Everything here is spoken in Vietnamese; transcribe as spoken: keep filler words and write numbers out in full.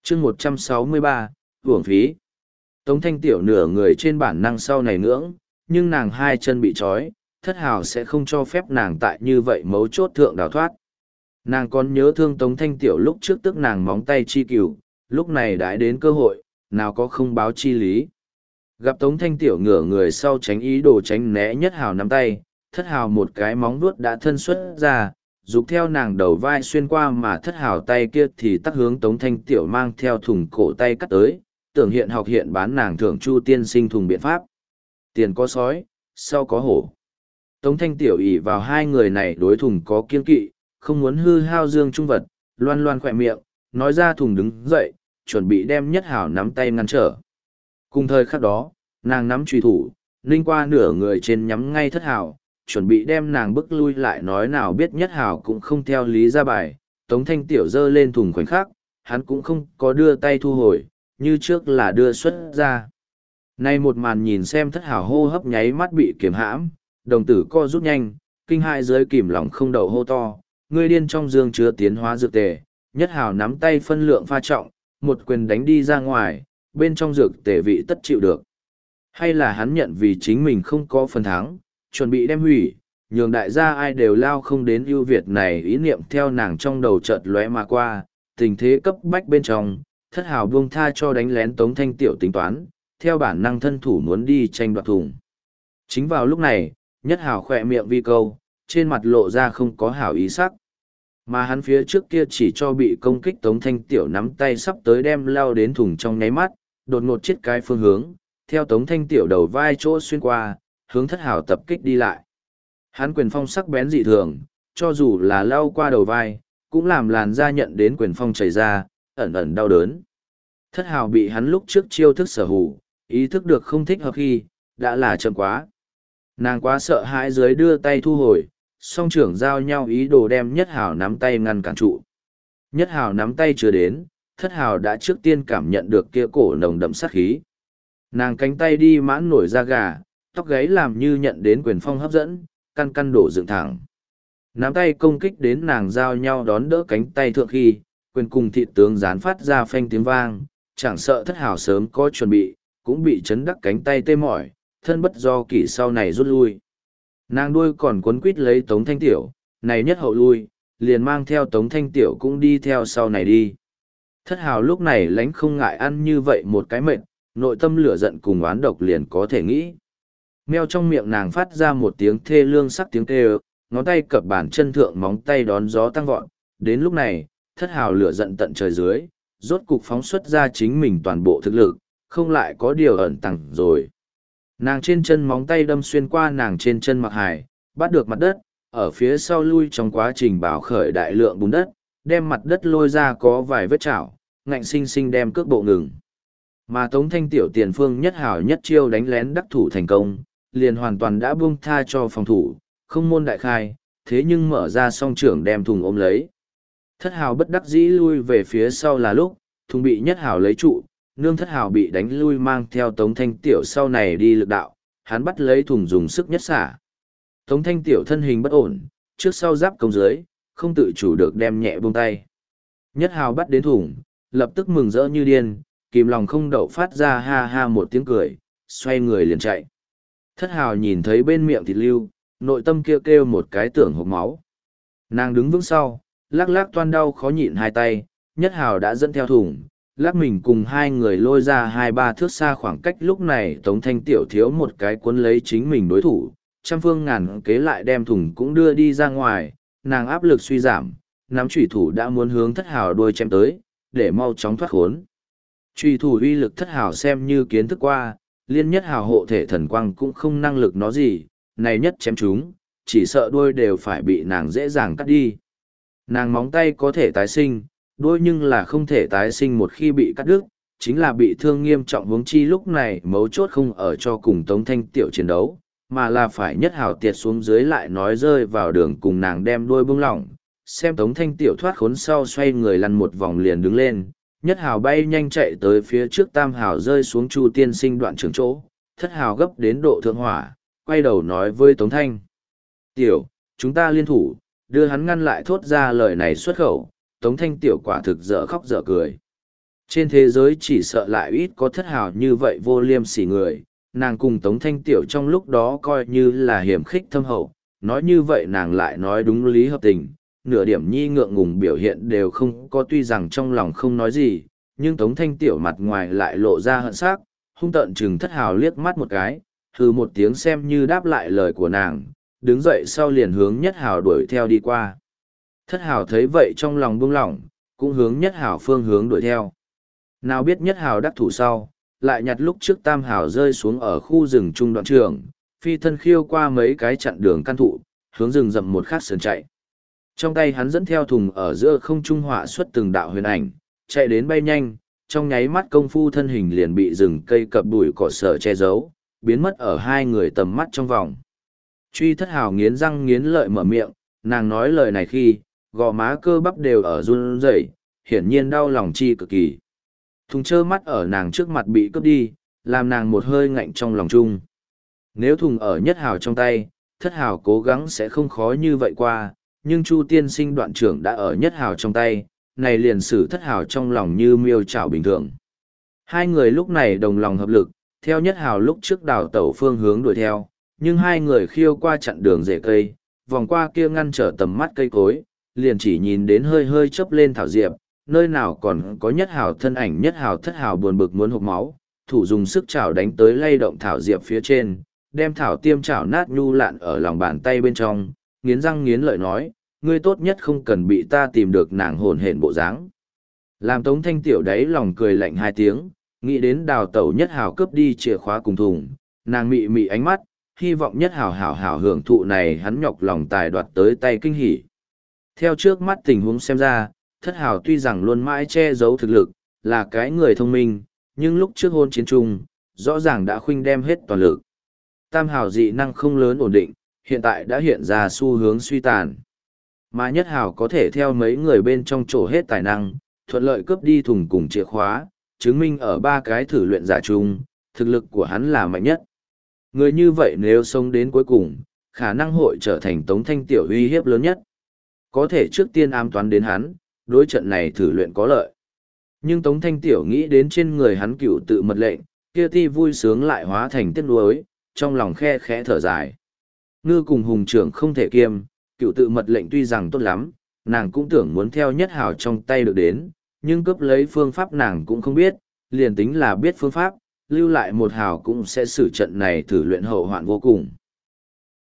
chương một trăm sáu mươi ba, uổng phí. Tống Thanh Tiểu nửa người trên bản năng sau này ngưỡng, nhưng nàng hai chân bị trói, thất hào sẽ không cho phép nàng tại như vậy mấu chốt thượng đào thoát. Nàng còn nhớ thương Tống Thanh Tiểu lúc trước tức nàng móng tay chi cừu, lúc này đãi đến cơ hội, nào có không báo chi lý. Gặp Tống Thanh Tiểu ngửa người sau tránh ý đồ tránh né nhất hào nắm tay, thất hào một cái móng vuốt đã thân xuất ra, dục theo nàng đầu vai xuyên qua mà thất hào tay kia thì tắc hướng Tống Thanh Tiểu mang theo thùng cổ tay cắt tới, tưởng hiện học hiện bán nàng thưởng Chu tiên sinh thùng biện pháp. Tiền có sói, sau có hổ. Tống Thanh Tiểu ỷ vào hai người này đối thùng có kiên kỵ, không muốn hư hao dương trung vật, loan loan khỏe miệng, nói ra thùng đứng dậy, chuẩn bị đem nhất hào nắm tay ngăn trở. Cùng thời khắc đó, nàng nắm truy thủ, ninh qua nửa người trên nhắm ngay thất hào, chuẩn bị đem nàng bức lui lại nói nào biết nhất hào cũng không theo lý ra bài. Tống Thanh Tiểu giơ lên thùng khoảnh khắc, hắn cũng không có đưa tay thu hồi, như trước là đưa xuất ra. Nay một màn nhìn xem thất hào hô hấp nháy mắt bị kiềm hãm, đồng tử co rút nhanh, kinh hại dưới kìm lòng không đậu hô to, ngươi điên trong dương chứa tiến hóa dược tề, nhất hào nắm tay phân lượng pha trọng, một quyền đánh đi ra ngoài, bên trong dược tề vị tất chịu được. Hay là hắn nhận vì chính mình không có phần thắng, chuẩn bị đem hủy, nhường đại gia ai đều lao không đến ưu việt này ý niệm theo nàng trong đầu chợt lóe mà qua, tình thế cấp bách bên trong, thất hào buông tha cho đánh lén Tống Thanh Tiểu tính toán, theo bản năng thân thủ muốn đi tranh đoạt thùng. Chính vào lúc này, nhất hào khỏe miệng vi câu, trên mặt lộ ra không có hảo ý sắc. Mà hắn phía trước kia chỉ cho bị công kích Tống Thanh Tiểu nắm tay sắp tới đem lao đến thùng trong nháy mắt, đột ngột chết cái phương hướng, theo Tống Thanh Tiểu đầu vai chỗ xuyên qua, hướng thất hào tập kích đi lại. Hắn quyền phong sắc bén dị thường, cho dù là lao qua đầu vai, cũng làm làn da nhận đến quyền phong chảy ra, ẩn ẩn đau đớn. Thất hào bị hắn lúc trước chiêu thức sở hữu, ý thức được không thích hợp khi, đã là chậm quá. Nàng quá sợ hãi dưới đưa tay thu hồi, song trưởng giao nhau ý đồ đem nhất hào nắm tay ngăn cản trụ. Nhất hào nắm tay chưa đến, thất hào đã trước tiên cảm nhận được kia cổ nồng đậm sát khí. Nàng cánh tay đi mãn nổi da gà, tóc gáy làm như nhận đến quyền phong hấp dẫn, căn căn đổ dựng thẳng. Nắm tay công kích đến nàng giao nhau đón đỡ cánh tay thượng khi, quyền cùng thịt tướng dán phát ra phanh tiếng vang, chẳng sợ thất hào sớm có chuẩn bị, cũng bị chấn đắc cánh tay tê mỏi, thân bất do kỷ sau này rút lui. Nàng đuôi còn quấn quít lấy Tống Thanh Tiểu, này nhất hậu lui, liền mang theo Tống Thanh Tiểu cũng đi theo sau này đi. Thất hào lúc này lánh không ngại ăn như vậy một cái mệnh, nội tâm lửa giận cùng oán độc liền có thể nghĩ. Meo trong miệng nàng phát ra một tiếng thê lương sắc tiếng kêu, ngón tay cập bàn chân thượng móng tay đón gió tăng vọt. Đến lúc này, thất hào lửa giận tận trời dưới, rốt cục phóng xuất ra chính mình toàn bộ thực lực, không lại có điều ẩn tàng rồi. Nàng trên chân móng tay đâm xuyên qua nàng trên chân mặc hải, bắt được mặt đất, ở phía sau lui trong quá trình bảo khởi đại lượng bùn đất, đem mặt đất lôi ra có vài vết chảo, ngạnh sinh sinh đem cước bộ ngừng. Mà Tống Thanh Tiểu tiền phương nhất hảo nhất chiêu đánh lén đắc thủ thành công, liền hoàn toàn đã buông tha cho phòng thủ, không môn đại khai, thế nhưng mở ra song trưởng đem thùng ôm lấy. Thất hào bất đắc dĩ lui về phía sau là lúc, thùng bị nhất hảo lấy trụ, nương thất hào bị đánh lui mang theo Tống Thanh Tiểu sau này đi lực đạo, hắn bắt lấy thùng dùng sức nhất xả. Tống Thanh Tiểu thân hình bất ổn, trước sau giáp công dưới, không tự chủ được đem nhẹ buông tay. Nhất hào bắt đến thùng, lập tức mừng rỡ như điên, kìm lòng không đậu phát ra ha ha một tiếng cười, xoay người liền chạy. Thất hào nhìn thấy bên miệng thịt lưu, nội tâm kêu kêu một cái tưởng hộc máu. Nàng đứng vững sau, lắc lắc toan đau khó nhịn hai tay, nhất hào đã dẫn theo thùng, lắc mình cùng hai người lôi ra hai ba thước xa khoảng cách. Lúc này Tống Thanh Tiểu thiếu một cái cuốn lấy chính mình đối thủ, trăm phương ngàn kế lại đem thùng cũng đưa đi ra ngoài, nàng áp lực suy giảm, nắm chủy thủ đã muốn hướng thất hào đuôi chém tới, để mau chóng thoát khốn. Chủy thủ uy lực thất hào xem như kiến thức qua, liên nhất hào hộ thể thần quang cũng không năng lực nó gì, này nhất chém chúng, chỉ sợ đuôi đều phải bị nàng dễ dàng cắt đi. Nàng móng tay có thể tái sinh, đuôi nhưng là không thể tái sinh một khi bị cắt đứt, chính là bị thương nghiêm trọng. Huống chi lúc này mấu chốt không ở cho cùng Tống Thanh Tiểu chiến đấu, mà là phải nhất hào tiệt xuống dưới lại nói rơi vào đường cùng nàng đem đuôi bông lỏng. Xem Tống Thanh Tiểu thoát khốn sau xoay người lăn một vòng liền đứng lên, nhất hào bay nhanh chạy tới phía trước tam hào rơi xuống Chu tiên sinh đoạn trường chỗ, thất hào gấp đến độ thượng hỏa, quay đầu nói với Tống Thanh Tiểu, chúng ta liên thủ, đưa hắn ngăn lại thốt ra lời này xuất khẩu. Tống Thanh Tiểu quả thực dở khóc dở cười. Trên thế giới chỉ sợ lại ít có thất hào như vậy vô liêm sỉ người, nàng cùng Tống Thanh Tiểu trong lúc đó coi như là hiểm khích thâm hậu, nói như vậy nàng lại nói đúng lý hợp tình, nửa điểm nhi ngượng ngùng biểu hiện đều không có, tuy rằng trong lòng không nói gì, nhưng Tống Thanh Tiểu mặt ngoài lại lộ ra hận sắc, hung tợn chừng thất hào liếc mắt một cái, hừ một tiếng xem như đáp lại lời của nàng, đứng dậy sau liền hướng nhất hào đuổi theo đi qua. Thất hào thấy vậy trong lòng buông lỏng, cũng hướng nhất hào phương hướng đuổi theo. Nào biết nhất hào đắc thủ sau, lại nhặt lúc trước tam hào rơi xuống ở khu rừng trung đoạn trường, phi thân khiêu qua mấy cái chặn đường căn thụ, hướng rừng rậm một khắc sườn chạy. Trong tay hắn dẫn theo thùng ở giữa không trung họa xuất từng đạo huyền ảnh, chạy đến bay nhanh, trong nháy mắt công phu thân hình liền bị rừng cây cập bụi cỏ sở che giấu, biến mất ở hai người tầm mắt trong vòng. Truy thất hào nghiến răng nghiến lợi mở miệng, nàng nói lời này khi, gò má cơ bắp đều ở run rẩy, hiển nhiên đau lòng chi cực kỳ. Thùng trơ mắt ở nàng trước mặt bị cướp đi, làm nàng một hơi ngạnh trong lòng chung. Nếu thùng ở nhất hào trong tay, thất hào cố gắng sẽ không khó như vậy qua, nhưng Chu tiên sinh đoạn trưởng đã ở nhất hào trong tay, này liền xử thất hào trong lòng như miêu chảo bình thường. Hai người lúc này đồng lòng hợp lực, theo nhất hào lúc trước đào tẩu phương hướng đuổi theo, nhưng hai người khiêu qua chặn đường rễ cây, vòng qua kia ngăn trở tầm mắt cây cối, liền chỉ nhìn đến hơi hơi chớp lên thảo diệp, nơi nào còn có nhất hào thân ảnh, nhất hào thất hào buồn bực muốn hộc máu, thủ dùng sức chảo đánh tới lay động thảo diệp phía trên, đem thảo tiêm chảo nát nhu lạn ở lòng bàn tay bên trong, nghiến răng nghiến lợi nói, ngươi tốt nhất không cần bị ta tìm được nàng hồn hển bộ dáng. Làm Tống Thanh Tiểu đáy lòng cười lạnh hai tiếng, nghĩ đến đào tẩu nhất hào cướp đi chìa khóa cùng thùng, nàng mị mị ánh mắt, hy vọng nhất hào hảo hảo hưởng thụ này hắn nhọc lòng tài đoạt tới tay kinh hỉ. Theo trước mắt tình huống xem ra, thất hào tuy rằng luôn mãi che giấu thực lực, là cái người thông minh, nhưng lúc trước hôn chiến trung, rõ ràng đã khuynh đem hết toàn lực. Tam hào dị năng không lớn ổn định, hiện tại đã hiện ra xu hướng suy tàn. Mà nhất hào có thể theo mấy người bên trong chỗ hết tài năng, thuận lợi cướp đi thùng cùng chìa khóa, chứng minh ở ba cái thử luyện giả chung, thực lực của hắn là mạnh nhất. Người như vậy nếu sống đến cuối cùng, khả năng hội trở thành Tống Thanh Tiểu uy hiếp lớn nhất. Có thể trước tiên ám toán đến hắn, đối trận này thử luyện có lợi. Nhưng Tống Thanh Tiểu nghĩ đến trên người hắn cựu tự mật lệnh, kia ti vui sướng lại hóa thành tiếc nuối, trong lòng khe khẽ thở dài. Ngư cùng hùng trưởng không thể kiêm, cựu tự mật lệnh tuy rằng tốt lắm, nàng cũng tưởng muốn theo nhất hào trong tay được đến, nhưng cướp lấy phương pháp nàng cũng không biết, liền tính là biết phương pháp, lưu lại một hào cũng sẽ xử trận này thử luyện hậu hoạn vô cùng.